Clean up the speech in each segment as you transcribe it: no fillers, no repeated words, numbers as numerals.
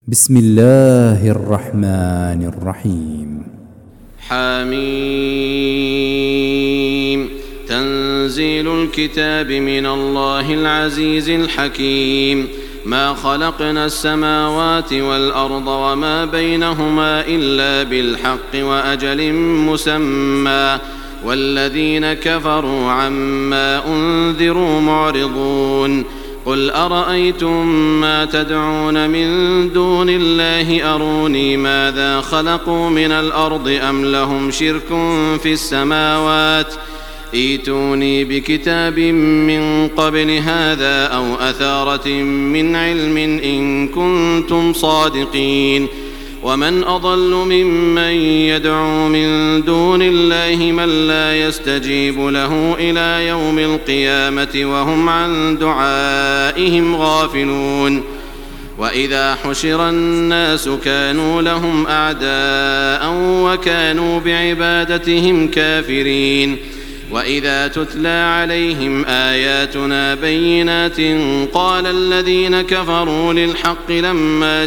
بسم الله الرحمن الرحيم. حميم. تنزيل الكتاب من الله العزيز الحكيم. ما خلقنا السماوات والأرض وما بينهما إلا بالحق وأجل مسمى والذين كفروا عما أنذروا معرضون. قل أرأيتم ما تدعون من دون الله أروني ماذا خلقوا من الأرض أم لهم شرك في السماوات ائتوني بكتاب من قبل هذا أو أثارة من علم إن كنتم صادقين. ومن أضل ممن يدعو من دون الله من لا يستجيب له إلى يوم القيامة وهم عن دعائهم غافلون. وإذا حشر الناس كانوا لهم أعداء وكانوا بعبادتهم كافرين. وإذا تتلى عليهم آياتنا بينات قال الذين كفروا للحق لما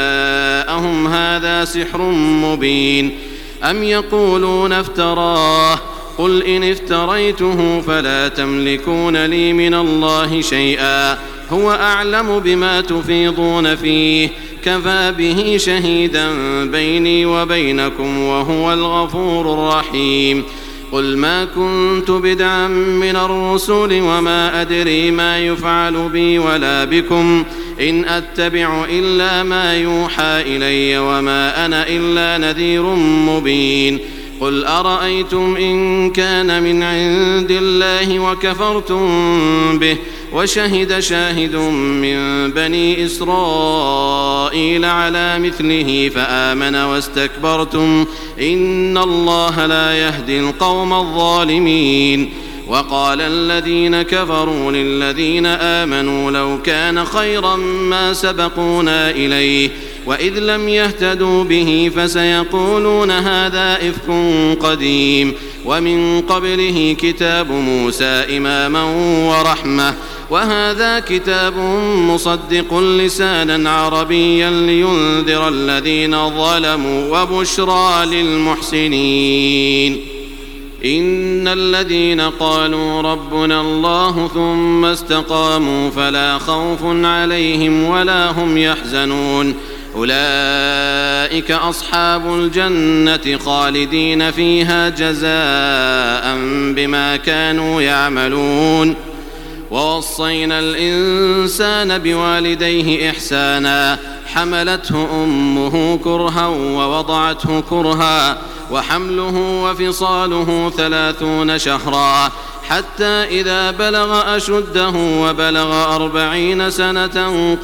جاءهم هذا سحر مبين أم يقولون افتراه قل إن افتريته فلا تملكون لي من الله شيئا هو أعلم بما تفيضون فيه كفى به شهيدا بيني وبينكم وهو الغفور الرحيم. قل ما كنت بدعا من الرسل وما أدري ما يفعل بي ولا بكم إن أتبع إلا ما يوحى إلي وما أنا إلا نذير مبين. قل أرأيتم إن كان من عند الله وكفرتم به وشهد شاهد من بني إسرائيل على مثله فآمن واستكبرتم إن الله لا يهدي القوم الظالمين. وقال الذين كفروا للذين آمنوا لو كان خيرا ما سبقونا إليه وإذ لم يهتدوا به فسيقولون هذا إفك قديم ومن قبله كتاب موسى إماما ورحمة وهذا كتاب مصدق لسانا عربيا لينذر الذين ظلموا وبشرى للمحسنين. إن الذين قالوا ربنا الله ثم استقاموا فلا خوف عليهم ولا هم يحزنون أولئك أصحاب الجنة خالدين فيها جزاء بما كانوا يعملون. ووصينا الإنسان بوالديه إحسانا حملته أمه كرها ووضعته كرها وحمله وفصاله 30 شهرا حتى إذا بلغ أشده وبلغ 40 سنة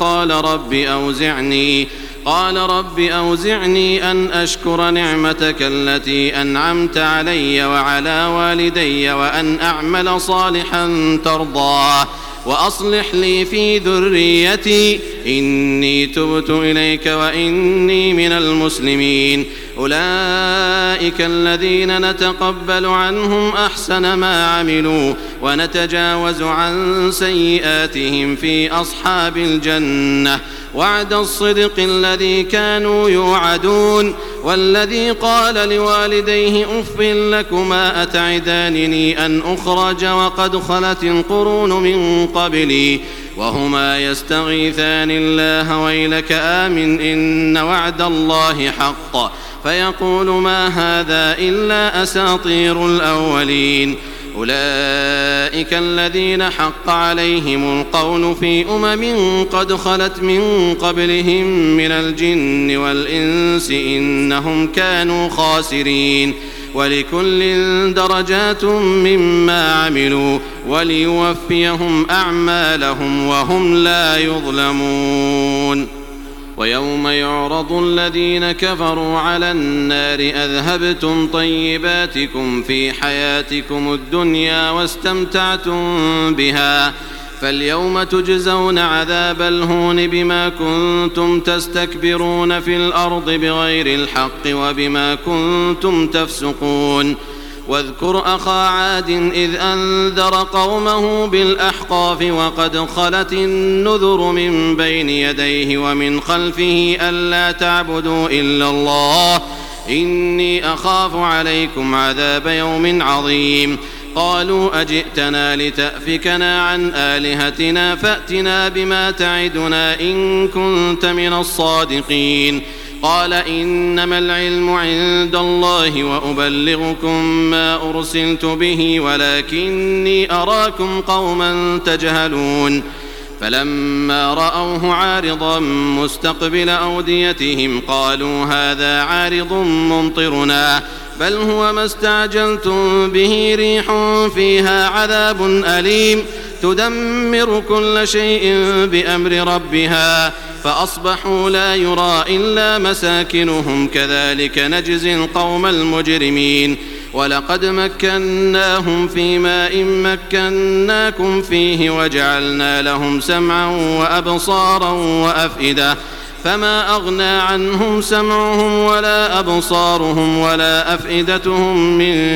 قال رب أوزعني أن أشكر نعمتك التي أنعمت علي وعلى والدي وأن أعمل صالحا ترضاه وأصلح لي في ذريتي إني تبت إليك وإني من المسلمين. أولئك الذين نتقبل عنهم أحسن ما عملوا ونتجاوز عن سيئاتهم في أصحاب الجنة وعد الصدق الذي كانوا يوعدون. والذي قال لوالديه أف لكما أتعدانني أن أخرج وقد خلت القرون من قبلي وهما يستغيثان الله ويلك آمن إن وعد الله حق فيقول ما هذا إلا أساطير الأولين. أولئك الذين حق عليهم القول في قد خلت من قبلهم من الجن والإنس إنهم كانوا خاسرين. ولكل درجات مما عملوا وليوفيهم أعمالهم وهم لا يظلمون. ويوم يعرض الذين كفروا على النار أذهبتم طيباتكم في حياتكم الدنيا واستمتعتم بها فاليوم تجزون عذاب الهون بما كنتم تستكبرون في الأرض بغير الحق وبما كنتم تفسقون. واذكر أخا عاد إذ أنذر قومه بالأحقاف وقد خلت النذر من بين يديه ومن خلفه ألا تعبدوا إلا الله إني أخاف عليكم عذاب يوم عظيم قالوا أجئتنا لتأفكنا عن آلهتنا فأتنا بما تعدنا إن كنت من الصادقين قال إنما العلم عند الله وأبلغكم ما أرسلت به ولكني أراكم قوما تجهلون فلما رأوه عارضا مستقبل أوديتهم قالوا هذا عارض ممطرنا بل هو ما استعجلتم به ريح فيها عذاب أليم تدمر كل شيء بأمر ربها فأصبحوا لا يرى إلا مساكنهم كذلك نجزي القوم المجرمين ولقد مكناهم في ماء مكناكم فيه وجعلنا لهم سمعا وأبصارا وأفئدة فما أغنى عنهم سمعهم ولا أبصارهم ولا أفئدتهم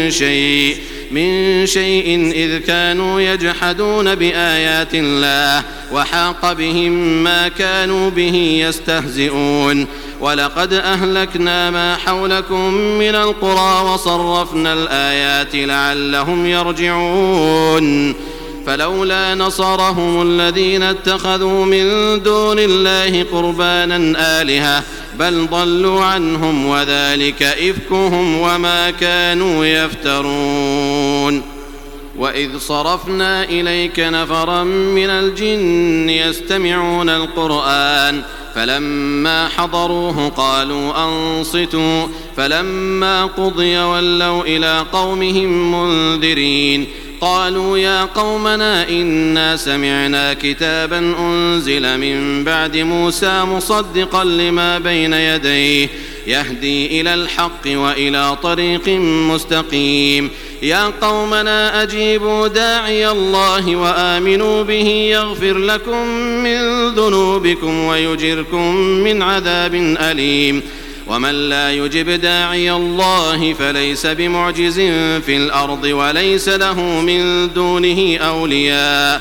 من شيء إذ كانوا يجحدون بآيات الله وحاق بهم ما كانوا به يستهزئون ولقد أهلكنا ما حولكم من القرى وصرفنا الآيات لعلهم يرجعون فلولا نصرهم الذين اتخذوا من دون الله قربانا آلهة بل ضلوا عنهم وذلك إفكهم وما كانوا يفترون وإذ صرفنا إليك نفرا من الجن يستمعون القرآن فلما حضروه قالوا أنصتوا فلما قضي ولوا إلى قومهم منذرين قالوا يا قومنا إنا سمعنا كتابا أنزل من بعد موسى مصدقا لما بين يديه يهدي إلى الحق وإلى طريق مستقيم يا قومنا أجيبوا داعي الله وآمنوا به يغفر لكم من ذنوبكم ويجركم من عذاب أليم ومن لا يجب داعي الله فليس بمعجز في الأرض وليس له من دونه أولياء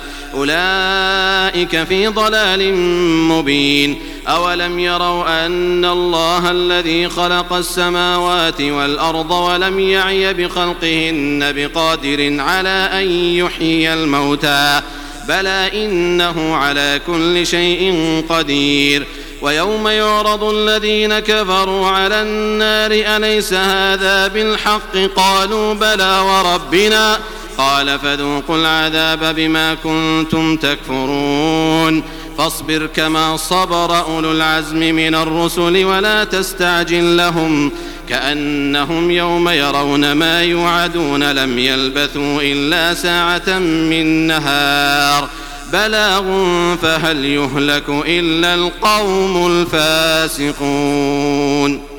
أولئك في ضلال مبين أولم يروا أن الله الذي خلق السماوات والأرض ولم يعي بخلقهن بقادر على أن يحيي الموتى بلى إنه على كل شيء قدير ويوم يعرض الذين كفروا على النار أليس هذا بالحق قالوا بلى وربنا قال فذوقوا العذاب بما كنتم تكفرون فاصبر كما صبر أولو العزم من الرسل ولا تستعجل لهم كأنهم يوم يرون ما يوعدون لم يلبثوا إلا ساعة من نهار بلاغ فهل يهلك إلا القوم الفاسقون